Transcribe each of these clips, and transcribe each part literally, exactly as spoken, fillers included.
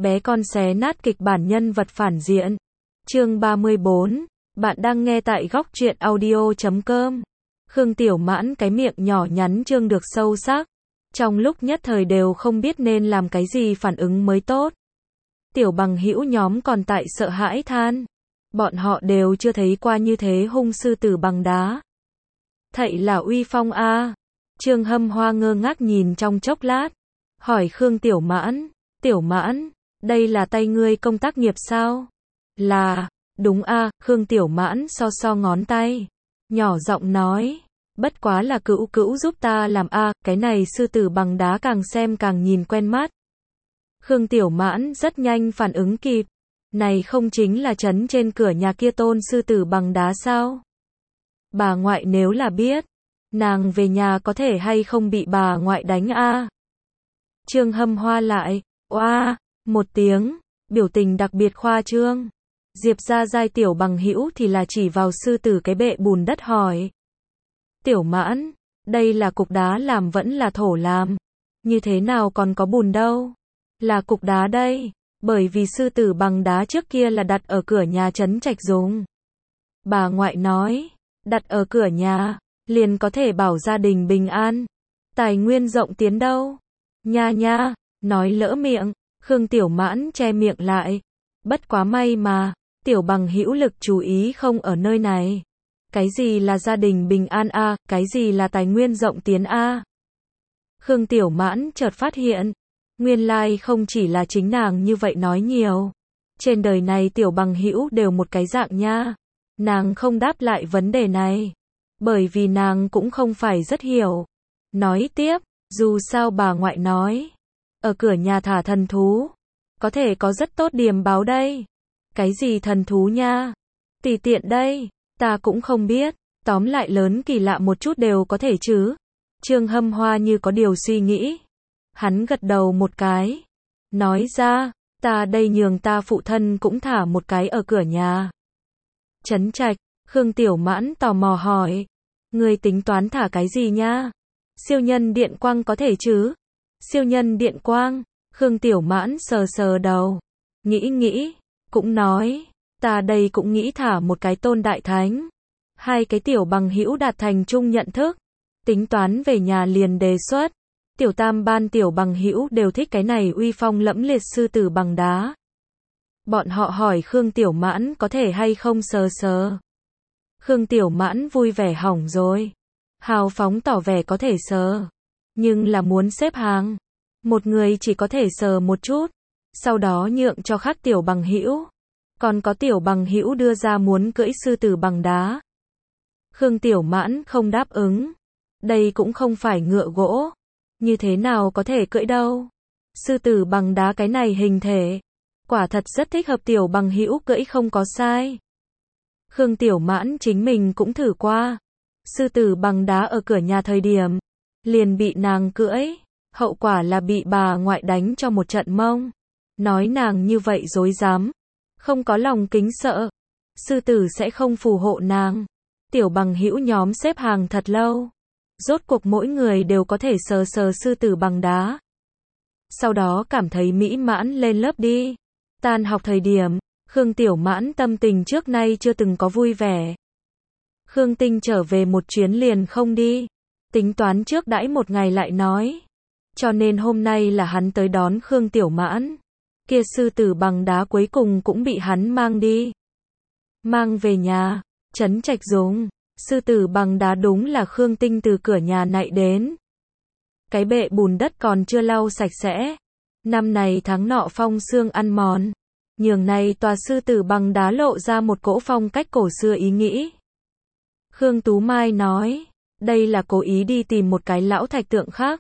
bé con xé nát kịch bản nhân vật phản diện. Chương ba mươi bốn. Bạn đang nghe tại góc truyện audio chấm com. Khương Tiểu Mãn cái miệng nhỏ nhắn trương được sâu sắc. Trong lúc nhất thời đều không biết nên làm cái gì phản ứng mới tốt. Tiểu bằng hữu nhóm còn tại sợ hãi than. Bọn họ đều chưa thấy qua như thế hung sư tử bằng đá. Thậy là uy phong a. À. Trương Hâm Hoa ngơ ngác nhìn trong chốc lát. Hỏi Khương Tiểu Mãn. Tiểu Mãn, đây là tay ngươi công tác nghiệp sao? Là, đúng a. À, Khương Tiểu Mãn so so ngón tay. Nhỏ giọng nói. Bất quá là cữu cữu giúp ta làm a. À, cái này sư tử bằng đá càng xem càng nhìn quen mắt. Khương Tiểu Mãn rất nhanh phản ứng kịp. Này không chính là trấn trên cửa nhà kia tôn sư tử bằng đá sao? Bà ngoại nếu là biết, nàng về nhà có thể hay không bị bà ngoại đánh a? À? Trương Hâm Hoa lại, oa, một tiếng, biểu tình đặc biệt khoa trương. Diệp Gia Giai tiểu bằng hữu thì là chỉ vào sư tử cái bệ bùn đất hỏi. Tiểu Mãn, đây là cục đá làm vẫn là thổ làm? Như thế nào còn có bùn đâu? Là cục đá đây, bởi vì sư tử bằng đá trước kia là đặt ở cửa nhà trấn trạch dùng. Bà ngoại nói, đặt ở cửa nhà, liền có thể bảo gia đình bình an. Tài nguyên rộng tiến đâu? Nha nha, nói lỡ miệng, Khương Tiểu Mãn che miệng lại. Bất quá may mà, tiểu bằng hữu lực chú ý không ở nơi này. Cái gì là gia đình bình an a, à, cái gì là tài nguyên rộng tiến a? À? Khương Tiểu Mãn chợt phát hiện, nguyên lai không chỉ là chính nàng như vậy nói nhiều. Trên đời này tiểu bằng hữu đều một cái dạng nha. Nàng không đáp lại vấn đề này, bởi vì nàng cũng không phải rất hiểu. Nói tiếp, dù sao bà ngoại nói, ở cửa nhà thả thần thú, có thể có rất tốt điềm báo đây. Cái gì thần thú nha? Tùy tiện đây, ta cũng không biết, tóm lại lớn kỳ lạ một chút đều có thể chứ. Trương Hâm Hoa như có điều suy nghĩ. Hắn gật đầu một cái, nói ra, ta đây nhường ta phụ thân cũng thả một cái ở cửa nhà. Trấn trạch, Khương Tiểu Mãn tò mò hỏi, ngươi tính toán thả cái gì nha? Siêu nhân điện quang có thể chứ? Siêu nhân điện quang, Khương Tiểu Mãn sờ sờ đầu, nghĩ nghĩ, cũng nói, ta đây cũng nghĩ thả một cái tôn đại thánh. Hai cái tiểu bằng hữu đạt thành chung nhận thức, tính toán về nhà liền đề xuất. Tiểu tam ban tiểu bằng hữu đều thích cái này uy phong lẫm liệt sư tử bằng đá. Bọn họ hỏi Khương Tiểu Mãn có thể hay không sờ sờ. Khương Tiểu Mãn vui vẻ hỏng rồi. Hào phóng tỏ vẻ có thể sờ. Nhưng là muốn xếp hàng. Một người chỉ có thể sờ một chút. Sau đó nhượng cho khác tiểu bằng hữu. Còn có tiểu bằng hữu đưa ra muốn cưỡi sư tử bằng đá. Khương Tiểu Mãn không đáp ứng. Đây cũng không phải ngựa gỗ. Như thế nào có thể cưỡi đâu. Sư tử bằng đá cái này hình thể. Quả thật rất thích hợp tiểu bằng hữu cưỡi không có sai. Khương Tiểu Mãn chính mình cũng thử qua. Sư tử bằng đá ở cửa nhà thời điểm. Liền bị nàng cưỡi. Hậu quả là bị bà ngoại đánh cho một trận mông. Nói nàng như vậy dối dám. Không có lòng kính sợ. Sư tử sẽ không phù hộ nàng. Tiểu bằng hữu nhóm xếp hàng thật lâu. Rốt cuộc mỗi người đều có thể sờ sờ sư tử bằng đá. Sau đó cảm thấy mỹ mãn lên lớp đi. Tan học thời điểm, Khương Tiểu Mãn tâm tình trước nay chưa từng có vui vẻ. Khương Tinh trở về một chuyến liền không đi. Tính toán trước đãi một ngày lại nói. Cho nên hôm nay là hắn tới đón Khương Tiểu Mãn. Kia sư tử bằng đá cuối cùng cũng bị hắn mang đi. Mang về nhà, trấn trạch dùng. Sư tử bằng đá đúng là Khương Tinh từ cửa nhà nạy đến. Cái bệ bùn đất còn chưa lau sạch sẽ. Năm này tháng nọ phong sương ăn mòn. Nhường này tòa sư tử bằng đá lộ ra một cỗ phong cách cổ xưa ý nghĩ. Khương Tú Mai nói, đây là cố ý đi tìm một cái lão thạch tượng khác.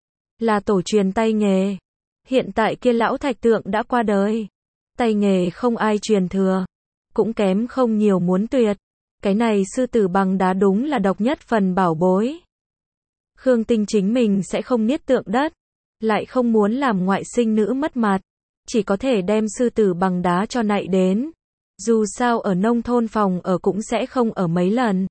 Là tổ truyền tay nghề. Hiện tại kia lão thạch tượng đã qua đời. Tay nghề không ai truyền thừa. Cũng kém không nhiều muốn tuyệt. Cái này sư tử bằng đá đúng là độc nhất phần bảo bối. Khương Tinh chính mình sẽ không niết tượng đất. Lại không muốn làm ngoại sinh nữ mất mặt. Chỉ có thể đem sư tử bằng đá cho nạy đến. Dù sao ở nông thôn phòng ở cũng sẽ không ở mấy lần.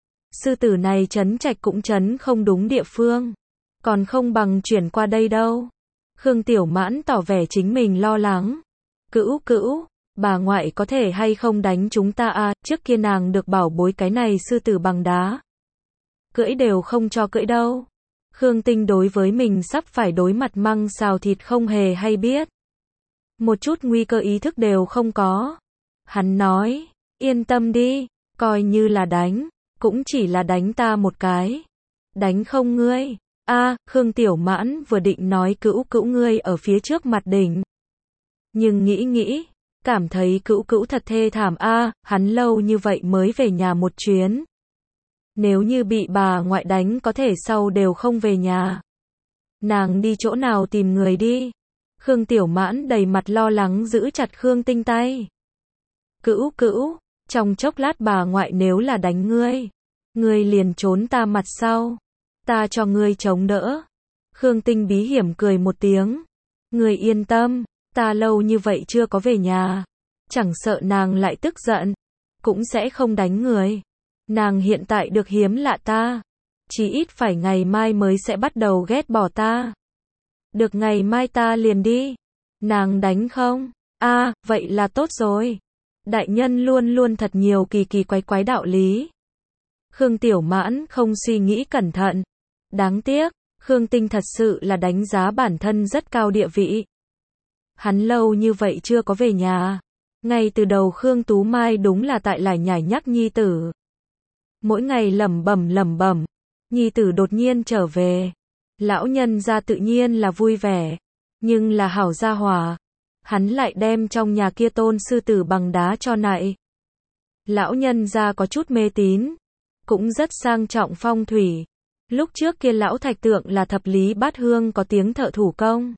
Sư tử này trấn trạch cũng trấn không đúng địa phương. Còn không bằng chuyển qua đây đâu. Khương Tiểu Mãn tỏ vẻ chính mình lo lắng. Cữu cữu, bà ngoại có thể hay không đánh chúng ta à, trước kia nàng được bảo bối cái này sư tử bằng đá. Cưỡi đều không cho cưỡi đâu. Khương Tinh đối với mình sắp phải đối mặt măng xào thịt không hề hay biết. Một chút nguy cơ ý thức đều không có. Hắn nói, yên tâm đi, coi như là đánh, cũng chỉ là đánh ta một cái. Đánh không ngươi. A, Khương Tiểu Mãn vừa định nói cữu cữu ngươi ở phía trước mặt đỉnh. Nhưng nghĩ nghĩ, cảm thấy cữu cữu thật thê thảm a, hắn lâu như vậy mới về nhà một chuyến. Nếu như bị bà ngoại đánh có thể sau đều không về nhà. Nàng đi chỗ nào tìm người đi. Khương Tiểu Mãn đầy mặt lo lắng giữ chặt Khương Tinh tay. Cữu cữu, trong chốc lát bà ngoại nếu là đánh ngươi, ngươi liền trốn ta mặt sau. Ta cho ngươi chống đỡ. Khương Tinh bí hiểm cười một tiếng. Ngươi yên tâm, ta lâu như vậy chưa có về nhà. Chẳng sợ nàng lại tức giận, cũng sẽ không đánh người. Nàng hiện tại được hiếm lạ ta. Chỉ ít phải ngày mai mới sẽ bắt đầu ghét bỏ ta. Được ngày mai ta liền đi. Nàng đánh không? A, vậy là tốt rồi. Đại nhân luôn luôn thật nhiều kỳ kỳ quái quái đạo lý. Khương Tiểu Mãn không suy nghĩ cẩn thận. Đáng tiếc, Khương Tinh thật sự là đánh giá bản thân rất cao địa vị. Hắn lâu như vậy chưa có về nhà. Ngay từ đầu Khương Tú Mai đúng là tại lải nhải nhắc nhi tử. Mỗi ngày lẩm bẩm lẩm bẩm, nhi tử đột nhiên trở về. Lão nhân gia tự nhiên là vui vẻ, nhưng là hảo gia hòa. Hắn lại đem trong nhà kia tôn sư tử bằng đá cho nại. Lão nhân gia có chút mê tín, cũng rất sang trọng phong thủy. Lúc trước kia lão thạch tượng là thập lý bát hương có tiếng thợ thủ công.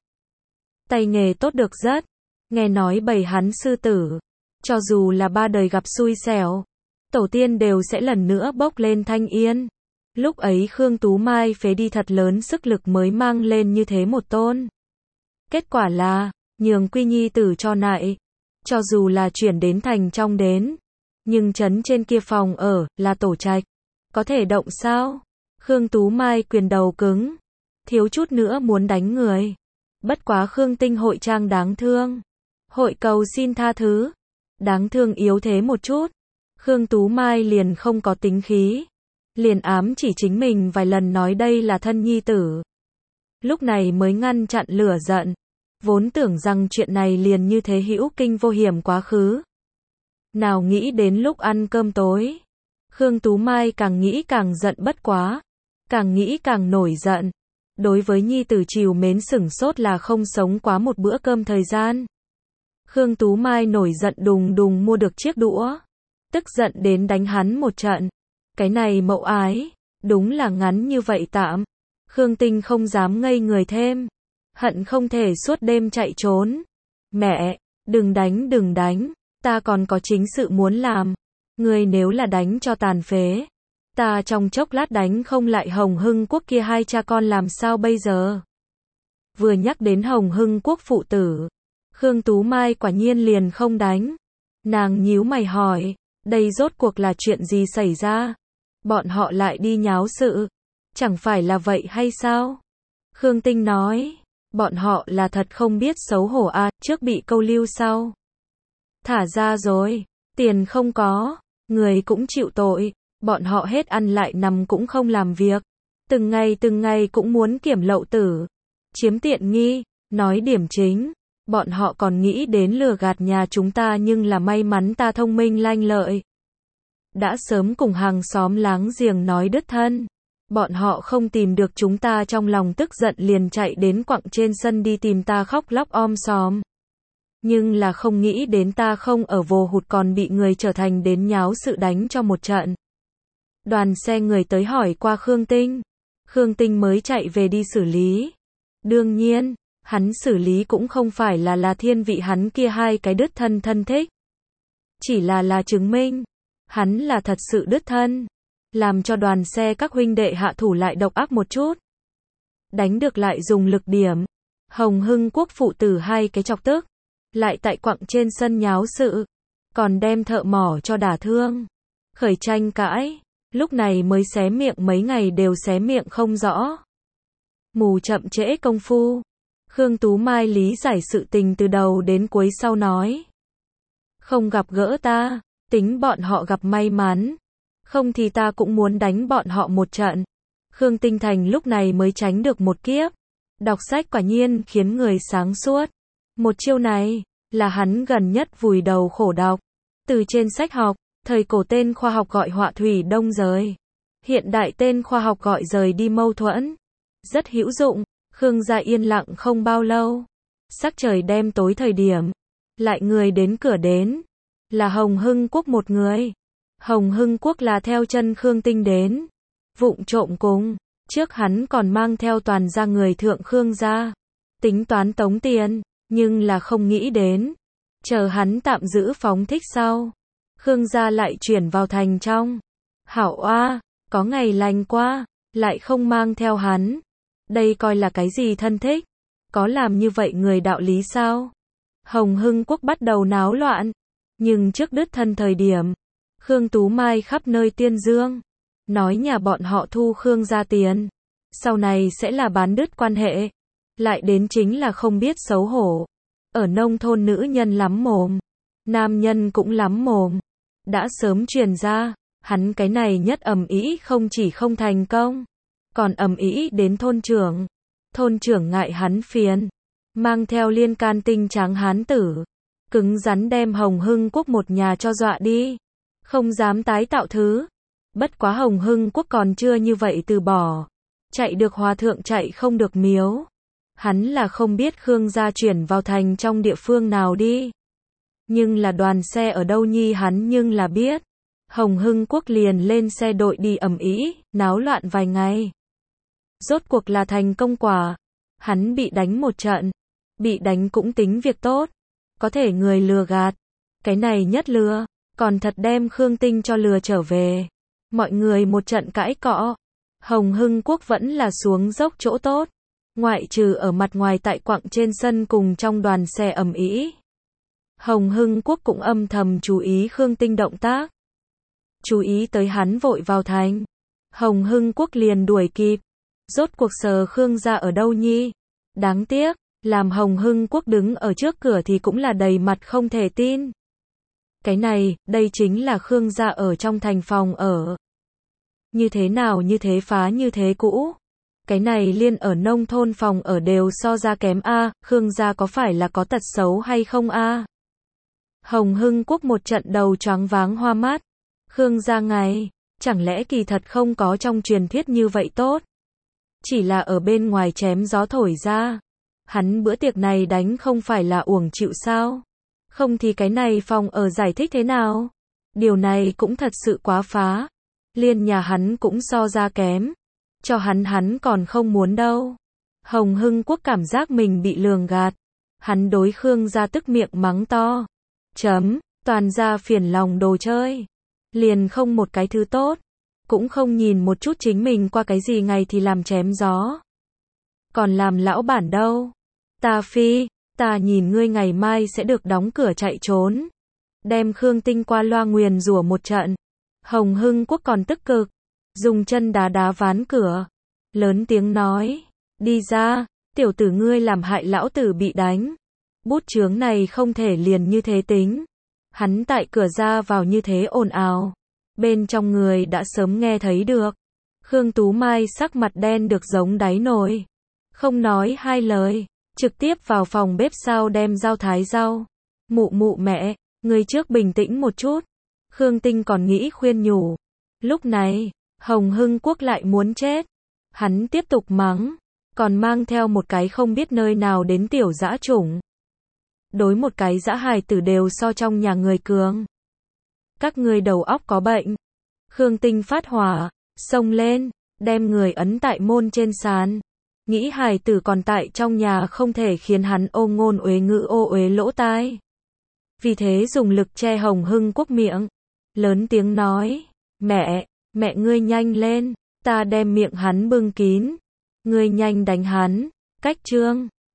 Tay nghề tốt được rất. Nghe nói bầy hắn sư tử, cho dù là ba đời gặp xui xẻo, tổ tiên đều sẽ lần nữa bốc lên thanh yên. Lúc ấy Khương Tú Mai phế đi thật lớn sức lực mới mang lên như thế một tôn. Kết quả là, nhường quy nhi tử cho nại. Cho dù là chuyển đến thành trong đến, nhưng trấn trên kia phòng ở, là tổ trạch. Có thể động sao? Khương Tú Mai quyền đầu cứng. Thiếu chút nữa muốn đánh người. Bất quá Khương Tinh hội trang đáng thương. Hội cầu xin tha thứ. Đáng thương yếu thế một chút. Khương Tú Mai liền không có tính khí. Liền ám chỉ chính mình vài lần nói đây là thân nhi tử. Lúc này mới ngăn chặn lửa giận. Vốn tưởng rằng chuyện này liền như thế hữu kinh vô hiểm quá khứ. Nào nghĩ đến lúc ăn cơm tối. Khương Tú Mai càng nghĩ càng giận bất quá. Càng nghĩ càng nổi giận. Đối với nhi tử trìu mến sửng sốt là không sống quá một bữa cơm thời gian. Khương Tú Mai nổi giận đùng đùng mua được chiếc đũa. Tức giận đến đánh hắn một trận. Cái này mậu ái, đúng là ngắn như vậy tạm. Khương Tinh không dám ngây người thêm. Hận không thể suốt đêm chạy trốn. Mẹ, đừng đánh đừng đánh, ta còn có chính sự muốn làm. Ngươi nếu là đánh cho tàn phế, ta trong chốc lát đánh không lại Hồng Hưng Quốc kia hai cha con làm sao bây giờ? Vừa nhắc đến Hồng Hưng Quốc phụ tử, Khương Tú Mai quả nhiên liền không đánh. Nàng nhíu mày hỏi, đây rốt cuộc là chuyện gì xảy ra? Bọn họ lại đi nháo sự, chẳng phải là vậy hay sao? Khương Tinh nói, bọn họ là thật không biết xấu hổ à, trước bị câu lưu sau. Thả ra rồi, tiền không có, người cũng chịu tội, bọn họ hết ăn lại nằm cũng không làm việc. Từng ngày từng ngày cũng muốn kiểm lậu tử, chiếm tiện nghi, nói điểm chính. Bọn họ còn nghĩ đến lừa gạt nhà chúng ta nhưng là may mắn ta thông minh lanh lợi. Đã sớm cùng hàng xóm láng giềng nói đứt thân. Bọn họ không tìm được chúng ta trong lòng tức giận liền chạy đến quặng trên sân đi tìm ta khóc lóc om sòm. Nhưng là không nghĩ đến ta không ở vồ hụt còn bị người trở thành đến nháo sự đánh cho một trận. Đoàn xe người tới hỏi qua Khương Tinh. Khương Tinh mới chạy về đi xử lý. Đương nhiên, hắn xử lý cũng không phải là là thiên vị hắn kia hai cái đứt thân thân thích. Chỉ là là chứng minh. Hắn là thật sự đứt thân. Làm cho đoàn xe các huynh đệ hạ thủ lại độc ác một chút. Đánh được lại dùng lực điểm. Hồng Hưng Quốc phụ tử hai cái chọc tức. Lại tại quặng trên sân nháo sự. Còn đem thợ mỏ cho đả thương. Khởi tranh cãi. Lúc này mới xé miệng mấy ngày đều xé miệng không rõ. Mù chậm trễ công phu. Khương Tú Mai lý giải sự tình từ đầu đến cuối sau nói. Không gặp gỡ ta, tính bọn họ gặp may mắn. Không thì ta cũng muốn đánh bọn họ một trận. Khương Tinh Thành lúc này mới tránh được một kiếp. Đọc sách quả nhiên khiến người sáng suốt. Một chiêu này, là hắn gần nhất vùi đầu khổ đọc. Từ trên sách học, thời cổ tên khoa học gọi họa thủy đông rời. Hiện đại tên khoa học gọi rời đi mâu thuẫn. Rất hữu dụng, Khương gia yên lặng không bao lâu. Sắc trời đêm tối thời điểm. Lại người đến cửa đến. Là Hồng Hưng Quốc một người. Hồng Hưng Quốc là theo chân Khương Tinh đến. Vụng trộm cùng. Trước hắn còn mang theo toàn gia người thượng Khương gia. Tính toán tống tiền. Nhưng là không nghĩ đến. Chờ hắn tạm giữ phóng thích sau. Khương gia lại chuyển vào thành trong. Hảo oa, có ngày lành qua. Lại không mang theo hắn. Đây coi là cái gì thân thích? Có làm như vậy người đạo lý sao? Hồng Hưng Quốc bắt đầu náo loạn. Nhưng trước đứt thân thời điểm. Khương Tú Mai khắp nơi tuyên dương. Nói nhà bọn họ thu Khương gia tiền. Sau này sẽ là bán đứt quan hệ. Lại đến chính là không biết xấu hổ. Ở nông thôn nữ nhân lắm mồm. Nam nhân cũng lắm mồm. Đã sớm truyền ra. Hắn cái này nhất ầm ĩ không chỉ không thành công. Còn ầm ĩ đến thôn trưởng. Thôn trưởng ngại hắn phiền. Mang theo liên can tinh tráng hán tử. Cứng rắn đem Hồng Hưng Quốc một nhà cho dọa đi. Không dám tái tạo thứ. Bất quá Hồng Hưng Quốc còn chưa như vậy từ bỏ. Chạy được hòa thượng chạy không được miếu. Hắn là không biết Khương gia chuyển vào thành trong địa phương nào đi. Nhưng là đoàn xe ở đâu nhi hắn nhưng là biết. Hồng Hưng Quốc liền lên xe đội đi ầm ĩ, náo loạn vài ngày. Rốt cuộc là thành công quả. Hắn bị đánh một trận. Bị đánh cũng tính việc tốt. Có thể người lừa gạt. Cái này nhất lừa. Còn thật đem Khương Tinh cho lừa trở về. Mọi người một trận cãi cọ. Hồng Hưng Quốc vẫn là xuống dốc chỗ tốt. Ngoại trừ ở mặt ngoài tại quặng trên sân cùng trong đoàn xe ầm ĩ. Hồng Hưng Quốc cũng âm thầm chú ý Khương Tinh động tác. Chú ý tới hắn vội vào thành. Hồng Hưng Quốc liền đuổi kịp. Rốt cuộc sờ Khương gia ở đâu nhi? Đáng tiếc, làm Hồng Hưng Quốc đứng ở trước cửa thì cũng là đầy mặt không thể tin. Cái này, đây chính là Khương gia ở trong thành phòng ở. Như thế nào như thế phá như thế cũ. Cái này liên ở nông thôn phòng ở đều so ra kém a, Khương gia có phải là có tật xấu hay không a? Hồng Hưng Quốc một trận đầu choáng váng hoa mắt. Khương gia ngày, chẳng lẽ kỳ thật không có trong truyền thuyết như vậy tốt? Chỉ là ở bên ngoài chém gió thổi ra. Hắn bữa tiệc này đánh không phải là uổng chịu sao? Không thì cái này phòng ở giải thích thế nào? Điều này cũng thật sự quá phá. Liên nhà hắn cũng so ra kém. Cho hắn hắn còn không muốn đâu. Hồng Hưng Quốc cảm giác mình bị lường gạt. Hắn đối Khương gia tức miệng mắng to. Chấm, toàn gia phiền lòng đồ chơi. Liền không một cái thứ tốt. Cũng không nhìn một chút chính mình qua cái gì ngày thì làm chém gió. Còn làm lão bản đâu. Ta phi, ta nhìn ngươi ngày mai sẽ được đóng cửa chạy trốn. Đem Khương Tinh qua loa nguyền rủa một trận. Hồng Hưng Quốc còn tức cực. Dùng chân đá đá ván cửa. Lớn tiếng nói. Đi ra, tiểu tử ngươi làm hại lão tử bị đánh. Bút chướng này không thể liền như thế tính. Hắn tại cửa ra vào như thế ồn ào. Bên trong người đã sớm nghe thấy được. Khương Tú Mai sắc mặt đen được giống đáy nồi. Không nói hai lời. Trực tiếp vào phòng bếp sau đem rau thái rau. Mụ mụ mẹ, người trước bình tĩnh một chút. Khương Tinh còn nghĩ khuyên nhủ. Lúc này, Hồng Hưng Quốc lại muốn chết. Hắn tiếp tục mắng. Còn mang theo một cái không biết nơi nào đến tiểu dã chủng. Đối một cái dã hài tử đều so trong nhà người cường. Các người đầu óc có bệnh. Khương Tinh phát hỏa, xông lên, đem người ấn tại môn trên sàn. Nghĩ hài tử còn tại trong nhà không thể khiến hắn ô ngôn uế ngữ ô uế lỗ tai. Vì thế dùng lực che Hồng Hưng Quốc miệng. Lớn tiếng nói, mẹ, mẹ ngươi nhanh lên, ta đem miệng hắn bưng kín. Ngươi nhanh đánh hắn, cách trương.